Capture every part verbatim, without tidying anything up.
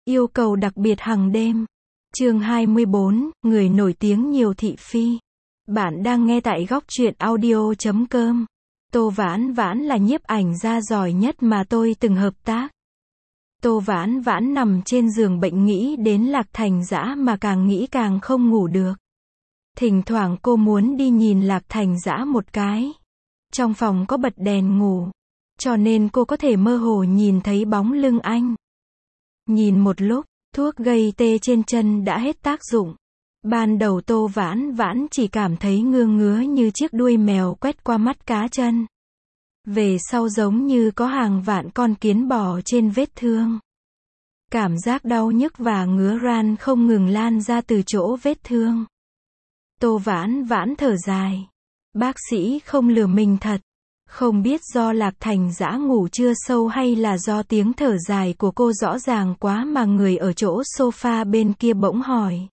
Yêu cầu đặc biệt hàng đêm. Chương hai mươi bốn, người nổi tiếng nhiều thị phi. Bạn đang nghe tại góc truyện audio chấm com. Tô Vãn Vãn là nhiếp ảnh gia giỏi nhất mà tôi từng hợp tác. Tô Vãn Vãn nằm trên giường bệnh nghĩ đến Lạc Thành Dã mà càng nghĩ càng không ngủ được. Thỉnh thoảng cô muốn đi nhìn Lạc Thành Dã một cái. Trong phòng có bật đèn ngủ, cho nên cô có thể mơ hồ nhìn thấy bóng lưng anh. Nhìn một lúc, thuốc gây tê trên chân đã hết tác dụng. Ban đầu Tô Vãn Vãn chỉ cảm thấy ngứa ngứa như chiếc đuôi mèo quét qua mắt cá chân. Về sau giống như có hàng vạn con kiến bò trên vết thương. Cảm giác đau nhức và ngứa ran không ngừng lan ra từ chỗ vết thương. Tô Vãn Vãn thở dài. Bác sĩ không lừa mình thật. Không biết do Lạc Thành Dã ngủ chưa sâu hay là do tiếng thở dài của cô rõ ràng quá mà người ở chỗ sofa bên kia bỗng hỏi.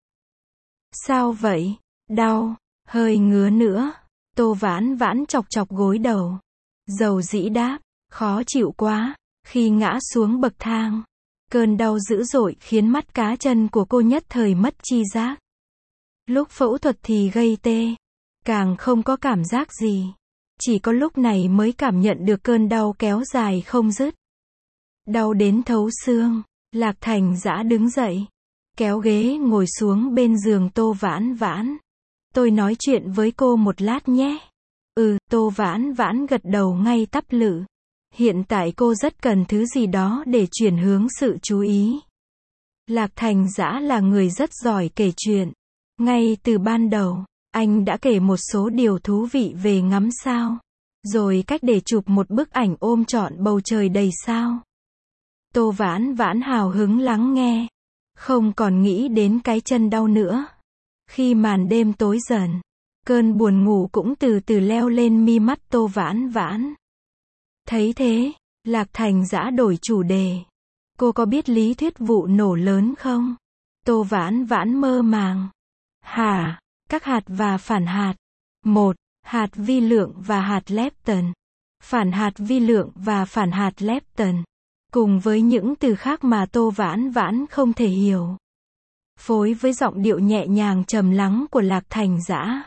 Sao vậy? Đau, hơi ngứa nữa. Tô Vãn Vãn chọc chọc gối đầu. Dầu dĩ đáp, khó chịu quá. Khi ngã xuống bậc thang, cơn đau dữ dội khiến mắt cá chân của cô nhất thời mất chi giác. Lúc phẫu thuật thì gây tê, càng không có cảm giác gì. Chỉ có lúc này mới cảm nhận được cơn đau kéo dài không dứt. Đau đến thấu xương. Lạc Thành Dã đứng dậy, kéo ghế ngồi xuống bên giường Tô Vãn Vãn. Tôi nói chuyện với cô một lát nhé. Ừ, Tô Vãn Vãn gật đầu ngay tắp lự. Hiện tại cô rất cần thứ gì đó để chuyển hướng sự chú ý. Lạc Thành Dã là người rất giỏi kể chuyện. Ngay từ ban đầu, anh đã kể một số điều thú vị về ngắm sao, rồi cách để chụp một bức ảnh ôm trọn bầu trời đầy sao. Tô Vãn Vãn hào hứng lắng nghe, không còn nghĩ đến cái chân đau nữa. Khi màn đêm tối dần, cơn buồn ngủ cũng từ từ leo lên mi mắt Tô Vãn Vãn. Thấy thế, Lạc Thành Dã đổi chủ đề. Cô có biết lý thuyết vụ nổ lớn không? Tô Vãn Vãn mơ màng. Hả? Các hạt và phản hạt. một. Hạt vi lượng và hạt lepton. Phản hạt vi lượng và phản hạt lepton. Cùng với những từ khác mà Tô Vãn Vãn không thể hiểu. Phối với giọng điệu nhẹ nhàng trầm lắng của Lạc Thành Dã.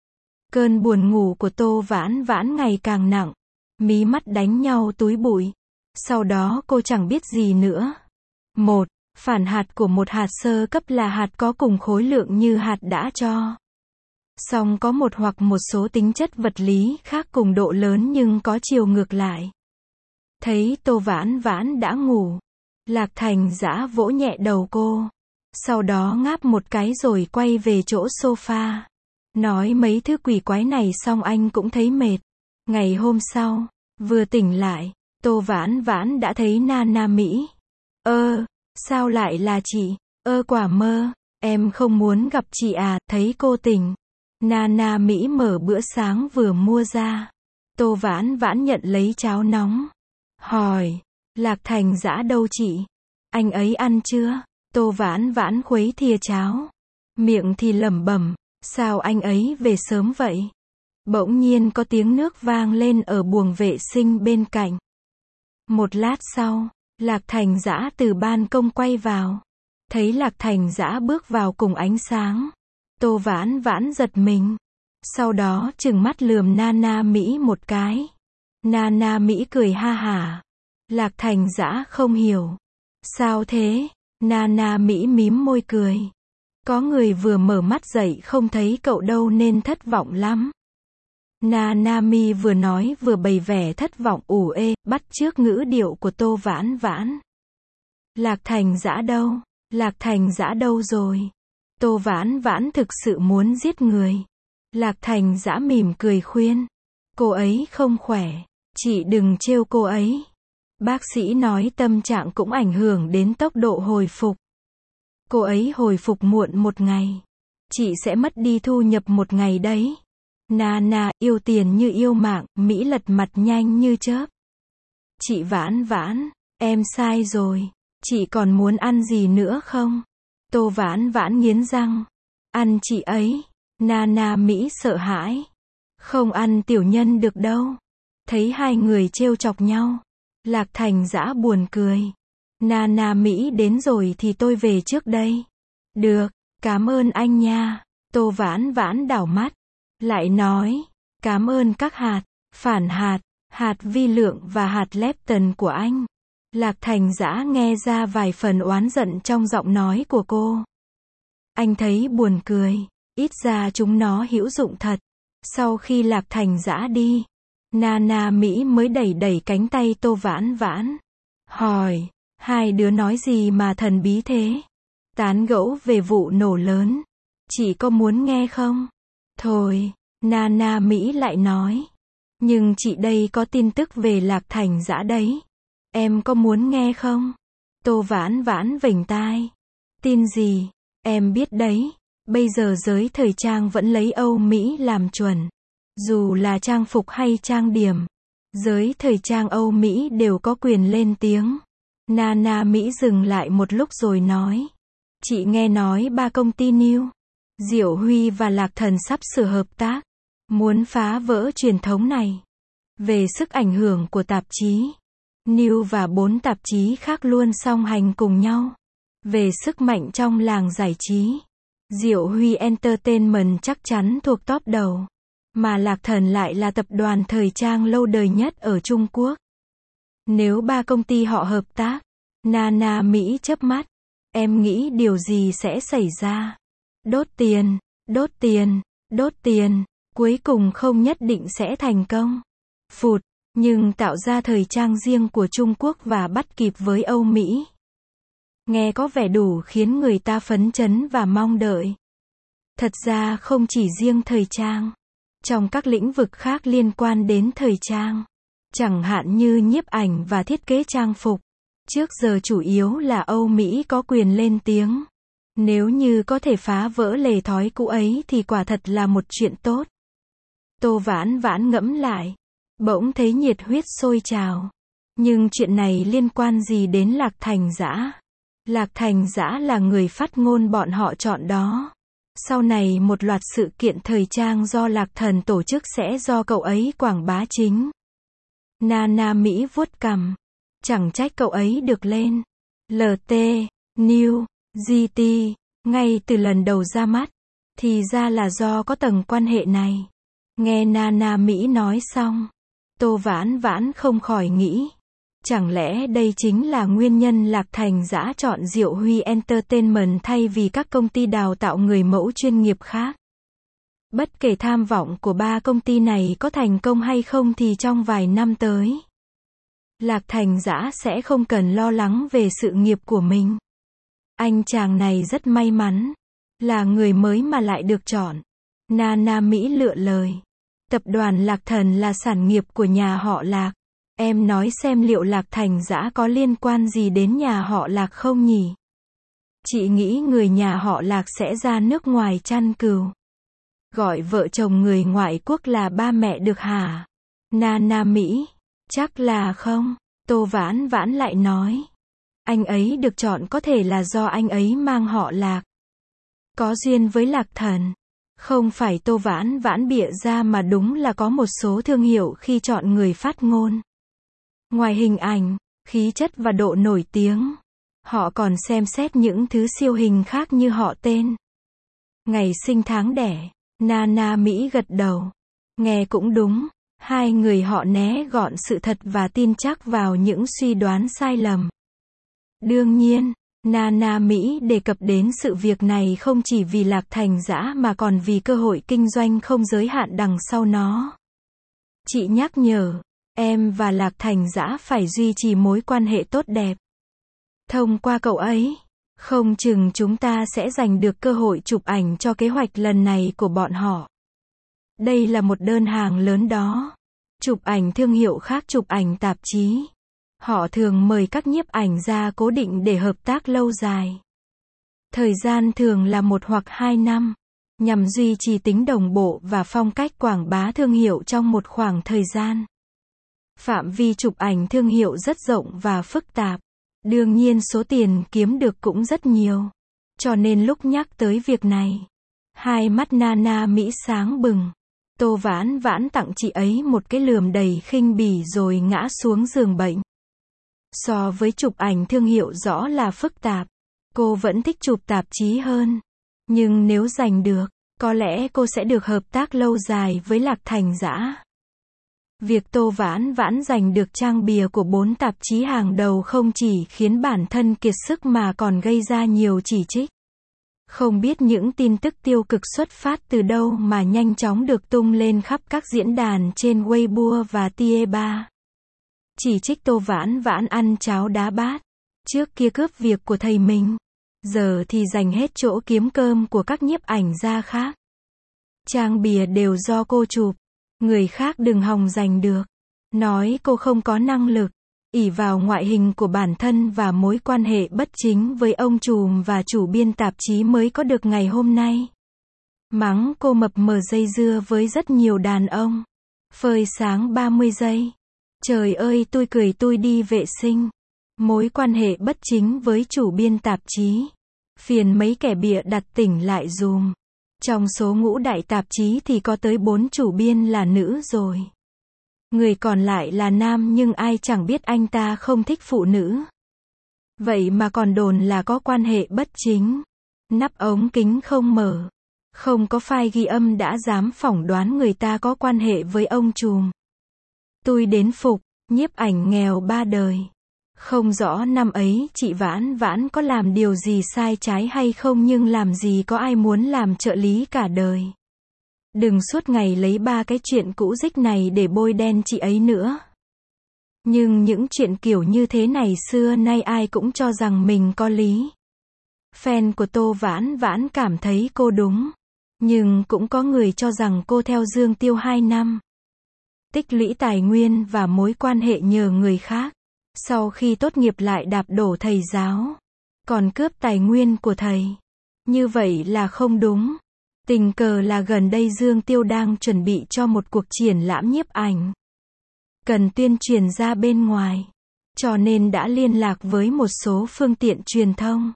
Cơn buồn ngủ của Tô Vãn Vãn ngày càng nặng. Mí mắt đánh nhau túi bụi. Sau đó cô chẳng biết gì nữa. một. Phản hạt của một hạt sơ cấp là hạt có cùng khối lượng như hạt đã cho. Song có một hoặc một số tính chất vật lý khác cùng độ lớn nhưng có chiều ngược lại. Thấy Tô Vãn Vãn đã ngủ, Lạc Thành Dã vỗ nhẹ đầu cô. Sau đó ngáp một cái rồi quay về chỗ sofa. Nói mấy thứ quỷ quái này xong anh cũng thấy mệt. Ngày hôm sau, vừa tỉnh lại, Tô Vãn Vãn đã thấy Nana Mỹ. Ơ, sao lại là chị? Ơ quả mơ, em không muốn gặp chị à, thấy cô tỉnh. Nana Mỹ mở bữa sáng vừa mua ra. Tô Vãn Vãn nhận lấy cháo nóng. Hỏi, Lạc Thành Dã đâu chị? Anh ấy ăn chưa? Tô Vãn Vãn khuấy thìa cháo. Miệng thì lẩm bẩm, sao anh ấy về sớm vậy? Bỗng nhiên có tiếng nước vang lên ở buồng vệ sinh bên cạnh. Một lát sau, Lạc Thành Dã từ ban công quay vào. Thấy Lạc Thành Dã bước vào cùng ánh sáng. Tô Vãn Vãn giật mình. Sau đó trừng mắt lườm Nana Mỹ một cái. Nana Mỹ cười ha hả. Lạc Thành Dã không hiểu. Sao thế? Nana Mỹ mím môi cười. Có người vừa mở mắt dậy không thấy cậu đâu nên thất vọng lắm. Nana Mi vừa nói vừa bày vẻ thất vọng ủ ê, bắt chước ngữ điệu của Tô Vãn Vãn. Lạc Thành Dã đâu? Lạc Thành Dã đâu rồi? Tô Vãn Vãn thực sự muốn giết người. Lạc Thành Dã mỉm cười khuyên. Cô ấy không khỏe. Chị đừng trêu cô ấy. Bác sĩ nói tâm trạng cũng ảnh hưởng đến tốc độ hồi phục. Cô ấy hồi phục muộn một ngày. Chị sẽ mất đi thu nhập một ngày đấy. Nana, yêu tiền như yêu mạng, Mỹ lật mặt nhanh như chớp. Chị Vãn Vãn, em sai rồi. Chị còn muốn ăn gì nữa không? Tô Vãn Vãn nghiến răng. Ăn chị ấy. Nana Mỹ sợ hãi. Không ăn tiểu nhân được đâu. Thấy hai người trêu chọc nhau, Lạc Thành Dã buồn cười. Nana Mỹ đến rồi thì tôi về trước đây. Được, cảm ơn anh nha. Tô Vãn Vãn đảo mắt, lại nói, cảm ơn các hạt, phản hạt, hạt vi lượng và hạt lepton của anh. Lạc Thành Dã nghe ra vài phần oán giận trong giọng nói của cô. Anh thấy buồn cười, ít ra chúng nó hữu dụng thật. Sau khi Lạc Thành Dã đi, Nana Mỹ mới đẩy đẩy cánh tay Tô Vãn Vãn. Hỏi, hai đứa nói gì mà thần bí thế? Tán gẫu về vụ nổ lớn. Chị có muốn nghe không? Thôi, Nana Mỹ lại nói. Nhưng chị đây có tin tức về Lạc Thành Dã đấy. Em có muốn nghe không? Tô Vãn Vãn vểnh tai. Tin gì? Em biết đấy. Bây giờ giới thời trang vẫn lấy Âu Mỹ làm chuẩn. Dù là trang phục hay trang điểm, giới thời trang Âu Mỹ đều có quyền lên tiếng. Nana Mỹ dừng lại một lúc rồi nói. Chị nghe nói ba công ty New, Diệu Huy và Lạc Thần sắp sửa hợp tác, muốn phá vỡ truyền thống này. Về sức ảnh hưởng của tạp chí, New và bốn tạp chí khác luôn song hành cùng nhau. Về sức mạnh trong làng giải trí, Diệu Huy Entertainment chắc chắn thuộc top đầu. Mà Lạc Thần lại là tập đoàn thời trang lâu đời nhất ở Trung Quốc. Nếu ba công ty họ hợp tác, Nana Mỹ chớp mắt. Em nghĩ điều gì sẽ xảy ra? Đốt tiền, đốt tiền, đốt tiền, cuối cùng không nhất định sẽ thành công. Phụt, nhưng tạo ra thời trang riêng của Trung Quốc và bắt kịp với Âu Mỹ. Nghe có vẻ đủ khiến người ta phấn chấn và mong đợi. Thật ra không chỉ riêng thời trang. Trong các lĩnh vực khác liên quan đến thời trang, chẳng hạn như nhiếp ảnh và thiết kế trang phục, trước giờ chủ yếu là Âu Mỹ có quyền lên tiếng. Nếu như có thể phá vỡ lề thói cũ ấy thì quả thật là một chuyện tốt. Tô Vãn Vãn ngẫm lại, bỗng thấy nhiệt huyết sôi trào. Nhưng chuyện này liên quan gì đến Lạc Thành Dã? Lạc Thành Dã là người phát ngôn bọn họ chọn đó. Sau này một loạt sự kiện thời trang do Lạc Thần tổ chức sẽ do cậu ấy quảng bá chính. Nana Mỹ vuốt cằm. Chẳng trách cậu ấy được lên lờ tê, New, giê tê, ngay từ lần đầu ra mắt. Thì ra là do có tầng quan hệ này. Nghe Nana Mỹ nói xong, Tô Vãn Vãn không khỏi nghĩ. Chẳng lẽ đây chính là nguyên nhân Lạc Thành Dã chọn Diệu Huy Entertainment thay vì các công ty đào tạo người mẫu chuyên nghiệp khác? Bất kể tham vọng của ba công ty này có thành công hay không thì trong vài năm tới, Lạc Thành Dã sẽ không cần lo lắng về sự nghiệp của mình. Anh chàng này rất may mắn, là người mới mà lại được chọn. Nana Mỹ lựa lời. Tập đoàn Lạc Thần là sản nghiệp của nhà họ Lạc. Em nói xem liệu Lạc Thành Dã có liên quan gì đến nhà họ Lạc không nhỉ? Chị nghĩ người nhà họ Lạc sẽ ra nước ngoài chăn cừu. Gọi vợ chồng người ngoại quốc là ba mẹ được hả? Nana Mỹ. Chắc là không. Tô Vãn Vãn lại nói. Anh ấy được chọn có thể là do anh ấy mang họ Lạc. Có duyên với Lạc Thần. Không phải Tô Vãn Vãn bịa ra mà đúng là có một số thương hiệu khi chọn người phát ngôn. Ngoài hình ảnh, khí chất và độ nổi tiếng, họ còn xem xét những thứ siêu hình khác như họ tên, ngày sinh tháng đẻ. Nana Mỹ gật đầu. Nghe cũng đúng. Hai người họ né gọn sự thật và tin chắc vào những suy đoán sai lầm. Đương nhiên, Nana Mỹ đề cập đến sự việc này không chỉ vì Lạc Thành Dã mà còn vì cơ hội kinh doanh không giới hạn đằng sau nó. Chị nhắc nhở, em và Lạc Thành Dã phải duy trì mối quan hệ tốt đẹp. Thông qua cậu ấy, không chừng chúng ta sẽ giành được cơ hội chụp ảnh cho kế hoạch lần này của bọn họ. Đây là một đơn hàng lớn đó. Chụp ảnh thương hiệu khác chụp ảnh tạp chí. Họ thường mời các nhiếp ảnh gia cố định để hợp tác lâu dài. Thời gian thường là một hoặc hai năm, nhằm duy trì tính đồng bộ và phong cách quảng bá thương hiệu trong một khoảng thời gian. Phạm vi chụp ảnh thương hiệu rất rộng và phức tạp. Đương nhiên số tiền kiếm được cũng rất nhiều. Cho nên lúc nhắc tới việc này, hai mắt Nana Mỹ sáng bừng. Tô Vãn Vãn tặng chị ấy một cái lườm đầy khinh bỉ rồi ngã xuống giường bệnh. So với chụp ảnh thương hiệu rõ là phức tạp. Cô vẫn thích chụp tạp chí hơn. Nhưng nếu giành được, có lẽ cô sẽ được hợp tác lâu dài với Lạc Thành Dã. Việc Tô Vãn Vãn giành được trang bìa của bốn tạp chí hàng đầu không chỉ khiến bản thân kiệt sức mà còn gây ra nhiều chỉ trích. Không biết những tin tức tiêu cực xuất phát từ đâu mà nhanh chóng được tung lên khắp các diễn đàn trên Weibo và Tieba. Chỉ trích Tô Vãn Vãn ăn cháo đá bát. Trước kia cướp việc của thầy mình. Giờ thì giành hết chỗ kiếm cơm của các nhiếp ảnh gia khác. Trang bìa đều do cô chụp. Người khác đừng hòng giành được. Nói cô không có năng lực. Ỷ vào ngoại hình của bản thân và mối quan hệ bất chính với ông trùm và chủ biên tạp chí mới có được ngày hôm nay. Mắng cô mập mờ dây dưa với rất nhiều đàn ông. Phơi sáng ba mươi giây. Trời ơi tôi cười tôi đi vệ sinh. Mối quan hệ bất chính với chủ biên tạp chí. Phiền mấy kẻ bịa đặt tỉnh lại dùm. Trong số ngũ đại tạp chí thì có tới bốn chủ biên là nữ rồi. Người còn lại là nam nhưng ai chẳng biết anh ta không thích phụ nữ. Vậy mà còn đồn là có quan hệ bất chính. Nắp ống kính không mở. Không có file ghi âm đã dám phỏng đoán người ta có quan hệ với ông trùm. Tôi đến phục, nhiếp ảnh nghèo ba đời. Không rõ năm ấy chị Vãn Vãn có làm điều gì sai trái hay không nhưng làm gì có ai muốn làm trợ lý cả đời. Đừng suốt ngày lấy ba cái chuyện cũ rích này để bôi đen chị ấy nữa. Nhưng những chuyện kiểu như thế này xưa nay ai cũng cho rằng mình có lý. Fan của Tô Vãn Vãn cảm thấy cô đúng. Nhưng cũng có người cho rằng cô theo Dương Tiêu hai năm. Tích lũy tài nguyên và mối quan hệ nhờ người khác. Sau khi tốt nghiệp lại đạp đổ thầy giáo. Còn cướp tài nguyên của thầy. Như vậy là không đúng. Tình cờ là gần đây Dương Tiêu đang chuẩn bị cho một cuộc triển lãm nhiếp ảnh. Cần tuyên truyền ra bên ngoài. Cho nên đã liên lạc với một số phương tiện truyền thông.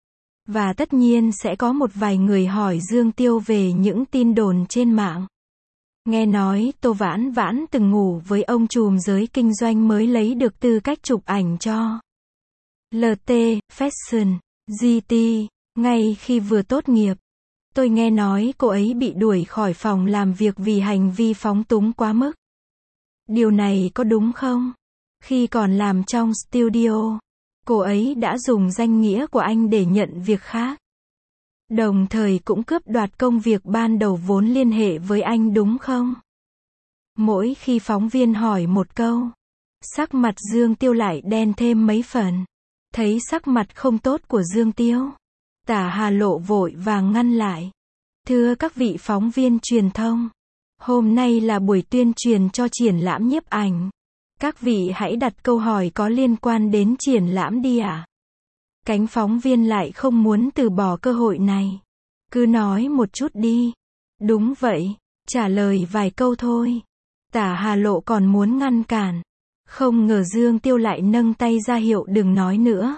Và tất nhiên sẽ có một vài người hỏi Dương Tiêu về những tin đồn trên mạng. Nghe nói Tô Vãn Vãn từng ngủ với ông trùm giới kinh doanh mới lấy được tư cách chụp ảnh cho lờ tê, Fashion, giê tê, ngay khi vừa tốt nghiệp. Tôi nghe nói cô ấy bị đuổi khỏi phòng làm việc vì hành vi phóng túng quá mức. Điều này có đúng không? Khi còn làm trong studio, cô ấy đã dùng danh nghĩa của anh để nhận việc khác. Đồng thời cũng cướp đoạt công việc ban đầu vốn liên hệ với anh đúng không? Mỗi khi phóng viên hỏi một câu, sắc mặt Dương Tiêu lại đen thêm mấy phần. Thấy sắc mặt không tốt của Dương Tiêu, Tả Hà Lộ vội vàng ngăn lại. Thưa các vị phóng viên truyền thông, hôm nay là buổi tuyên truyền cho triển lãm nhiếp ảnh. Các vị hãy đặt câu hỏi có liên quan đến triển lãm đi ạ. À? Cánh phóng viên lại không muốn từ bỏ cơ hội này. Cứ nói một chút đi. Đúng vậy, trả lời vài câu thôi. Tả Hà Lộ còn muốn ngăn cản. Không ngờ Dương Tiêu lại nâng tay ra hiệu đừng nói nữa.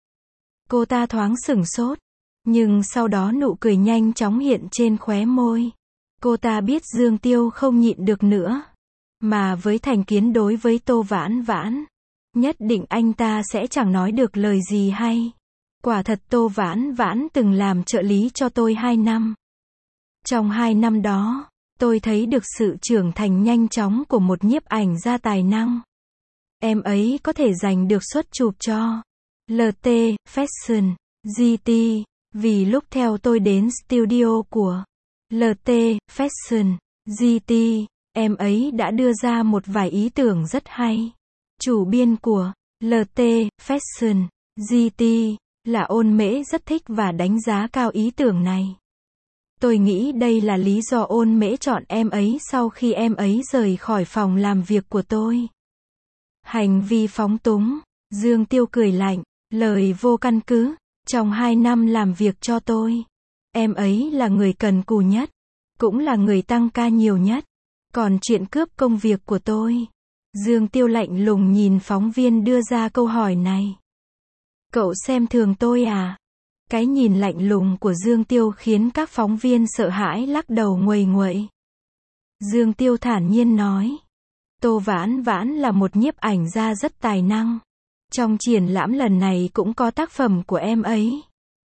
Cô ta thoáng sửng sốt. Nhưng sau đó nụ cười nhanh chóng hiện trên khóe môi. Cô ta biết Dương Tiêu không nhịn được nữa. Mà với thành kiến đối với Tô Vãn Vãn, nhất định anh ta sẽ chẳng nói được lời gì hay. Quả thật Tô Vãn Vãn từng làm trợ lý cho tôi hai năm. Trong hai năm đó, tôi thấy được sự trưởng thành nhanh chóng của một nhiếp ảnh gia tài năng. Em ấy có thể giành được suất chụp cho lờ tê, Fashion, giê tê, vì lúc theo tôi đến studio của lờ tê, Fashion, giê tê, em ấy đã đưa ra một vài ý tưởng rất hay. Chủ biên của lờ tê, Fashion, giê tê là Ôn Mễ rất thích và đánh giá cao ý tưởng này. Tôi nghĩ đây là lý do Ôn Mễ chọn em ấy sau khi em ấy rời khỏi phòng làm việc của tôi. Hành vi phóng túng, Dương Tiêu cười lạnh, lời vô căn cứ. Trong hai năm làm việc cho tôi, em ấy là người cần cù nhất, cũng là người tăng ca nhiều nhất. Còn chuyện cướp công việc của tôi, Dương Tiêu lạnh lùng nhìn phóng viên đưa ra câu hỏi này. Cậu xem thường tôi à? Cái nhìn lạnh lùng của Dương Tiêu khiến các phóng viên sợ hãi lắc đầu nguầy nguậy. Dương Tiêu thản nhiên nói, Tô Vãn Vãn là một nhiếp ảnh gia rất tài năng. Trong triển lãm lần này cũng có tác phẩm của em ấy.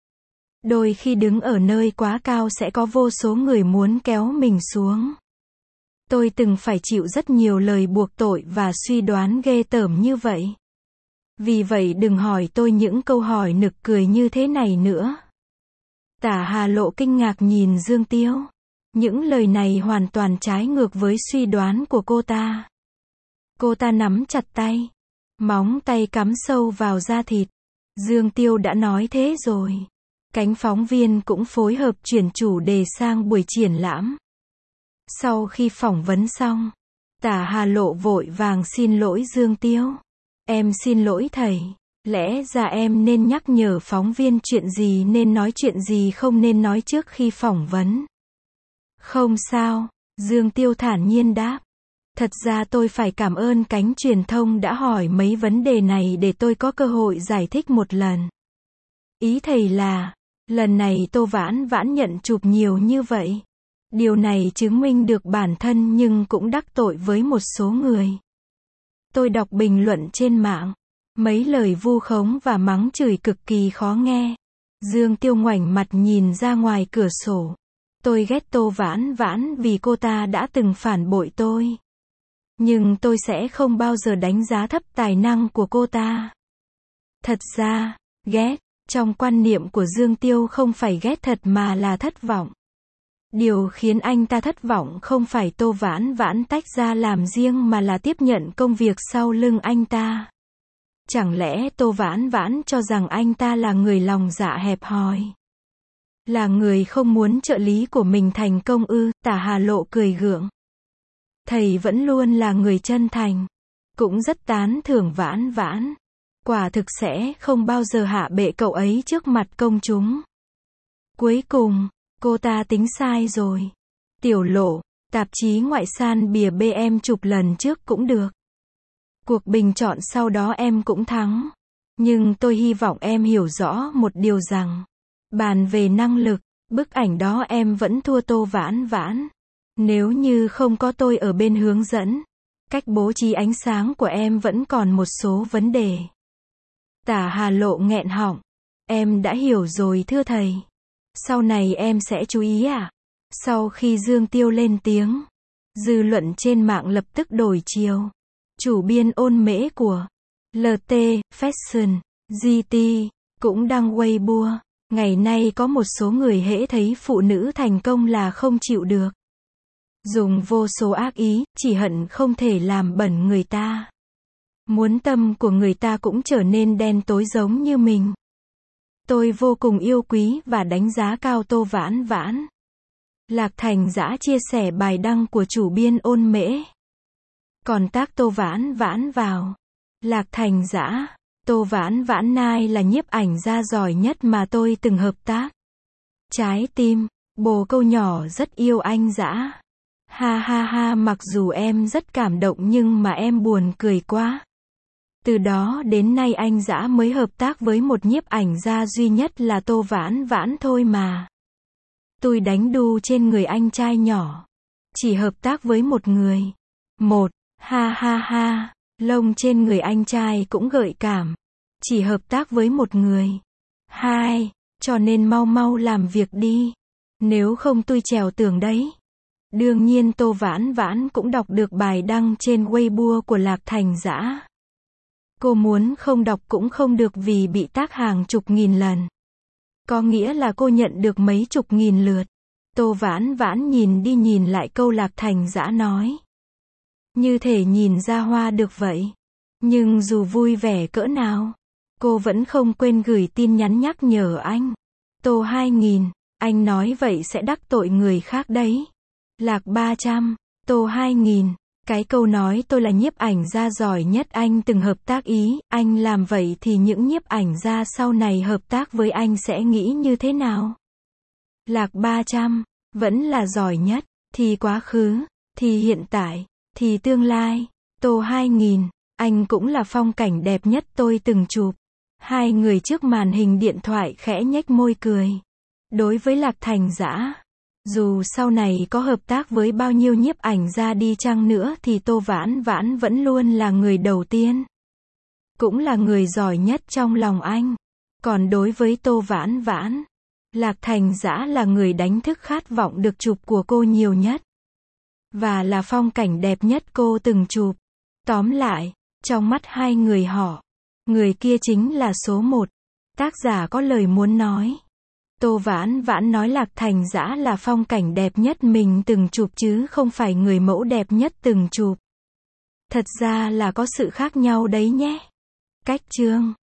Đôi khi đứng ở nơi quá cao sẽ có vô số người muốn kéo mình xuống. Tôi từng phải chịu rất nhiều lời buộc tội và suy đoán ghê tởm như vậy. Vì vậy đừng hỏi tôi những câu hỏi nực cười như thế này nữa. Tả Hà Lộ kinh ngạc nhìn Dương Tiêu. Những lời này hoàn toàn trái ngược với suy đoán của cô ta. Cô ta nắm chặt tay. Móng tay cắm sâu vào da thịt. Dương Tiêu đã nói thế rồi. Cánh phóng viên cũng phối hợp chuyển chủ đề sang buổi triển lãm. Sau khi phỏng vấn xong, Tả Hà Lộ vội vàng xin lỗi Dương Tiêu. Em xin lỗi thầy. Lẽ ra em nên nhắc nhở phóng viên chuyện gì nên nói chuyện gì không nên nói trước khi phỏng vấn. Không sao, Dương Tiêu thản nhiên đáp. Thật ra tôi phải cảm ơn cánh truyền thông đã hỏi mấy vấn đề này để tôi có cơ hội giải thích một lần. Ý thầy là, lần này Tô Vãn Vãn nhận chụp nhiều như vậy. Điều này chứng minh được bản thân nhưng cũng đắc tội với một số người. Tôi đọc bình luận trên mạng. Mấy lời vu khống và mắng chửi cực kỳ khó nghe. Dương Tiêu ngoảnh mặt nhìn ra ngoài cửa sổ. Tôi ghét Tô Vãn Vãn vì cô ta đã từng phản bội tôi. Nhưng tôi sẽ không bao giờ đánh giá thấp tài năng của cô ta. Thật ra, ghét, trong quan niệm của Dương Tiêu không phải ghét thật mà là thất vọng. Điều khiến anh ta thất vọng không phải Tô Vãn Vãn tách ra làm riêng mà là tiếp nhận công việc sau lưng anh ta. Chẳng lẽ Tô Vãn Vãn cho rằng anh ta là người lòng dạ hẹp hòi? Là người không muốn trợ lý của mình thành công ư? Tả Hà Lộ cười gượng. Thầy vẫn luôn là người chân thành. Cũng rất tán thưởng Vãn Vãn. Quả thực sẽ không bao giờ hạ bệ cậu ấy trước mặt công chúng. Cuối cùng, cô ta tính sai rồi. Tiểu Lộ, tạp chí ngoại san bìa bê em chụp lần trước cũng được. Cuộc bình chọn sau đó em cũng thắng. Nhưng tôi hy vọng em hiểu rõ một điều rằng, bàn về năng lực, bức ảnh đó em vẫn thua Tô Vãn Vãn. Nếu như không có tôi ở bên hướng dẫn, cách bố trí ánh sáng của em vẫn còn một số vấn đề. Tả Hà Lộ nghẹn họng. Em đã hiểu rồi thưa thầy. Sau này em sẽ chú ý ạ. À? Sau khi Dương Tiêu lên tiếng, dư luận trên mạng lập tức đổi chiều. Chủ biên Ôn Mễ của lờ tê Fashion giê tê cũng đăng Weibo. Ngày nay có một số người hễ thấy phụ nữ thành công là không chịu được. Dùng vô số ác ý, chỉ hận không thể làm bẩn người ta. Muốn tâm của người ta cũng trở nên đen tối giống như mình. Tôi vô cùng yêu quý và đánh giá cao Tô Vãn Vãn. Lạc Thành Dã chia sẻ bài đăng của chủ biên Ôn Mễ. Còn tác Tô Vãn Vãn vào. Lạc Thành Dã, Tô Vãn Vãn Nai là nhiếp ảnh gia giỏi nhất mà tôi từng hợp tác. Trái tim, bồ câu nhỏ rất yêu anh Dã. Ha ha ha, mặc dù em rất cảm động nhưng mà em buồn cười quá. Từ đó đến nay anh Dã mới hợp tác với một nhiếp ảnh gia duy nhất là Tô Vãn Vãn thôi mà. Tôi đánh đu trên người anh trai nhỏ. Chỉ hợp tác với một người. Một, ha ha ha, lông trên người anh trai cũng gợi cảm. Chỉ hợp tác với một người. Hai, cho nên mau mau làm việc đi. Nếu không tôi trèo tường đấy. Đương nhiên Tô Vãn Vãn cũng đọc được bài đăng trên Weibo của Lạc Thành Dã. Cô muốn không đọc cũng không được vì bị tag hàng chục nghìn lần. Có nghĩa là cô nhận được mấy chục nghìn lượt. Tô Vãn Vãn nhìn đi nhìn lại câu Lạc Thành Dã nói. Như thể nhìn ra hoa được vậy. Nhưng dù vui vẻ cỡ nào, cô vẫn không quên gửi tin nhắn nhắc nhở anh. Tô hai nghìn, anh nói vậy sẽ đắc tội người khác đấy. Lạc ba trăm, Tô hai nghìn, cái câu nói tôi là nhiếp ảnh gia giỏi nhất anh từng hợp tác ý, anh làm vậy thì những nhiếp ảnh gia sau này hợp tác với anh sẽ nghĩ như thế nào? Lạc ba trăm, vẫn là giỏi nhất, thì quá khứ, thì hiện tại, thì tương lai. Tô hai nghìn, anh cũng là phong cảnh đẹp nhất tôi từng chụp. Hai người trước màn hình điện thoại khẽ nhếch môi cười. Đối với Lạc Thành Dã, dù sau này có hợp tác với bao nhiêu nhiếp ảnh gia đi chăng nữa thì Tô Vãn Vãn vẫn luôn là người đầu tiên. cũng là người giỏi nhất trong lòng anh. Còn đối với Tô Vãn Vãn, Lạc Thành Dã là người đánh thức khát vọng được chụp của cô nhiều nhất. Và là phong cảnh đẹp nhất cô từng chụp. Tóm lại, trong mắt hai người họ, người kia chính là số một. Tác giả có lời muốn nói. Tô Vãn Vãn nói Lạc Thành Dã là phong cảnh đẹp nhất mình từng chụp chứ không phải người mẫu đẹp nhất từng chụp. Thật ra là có sự khác nhau đấy nhé. Cách chương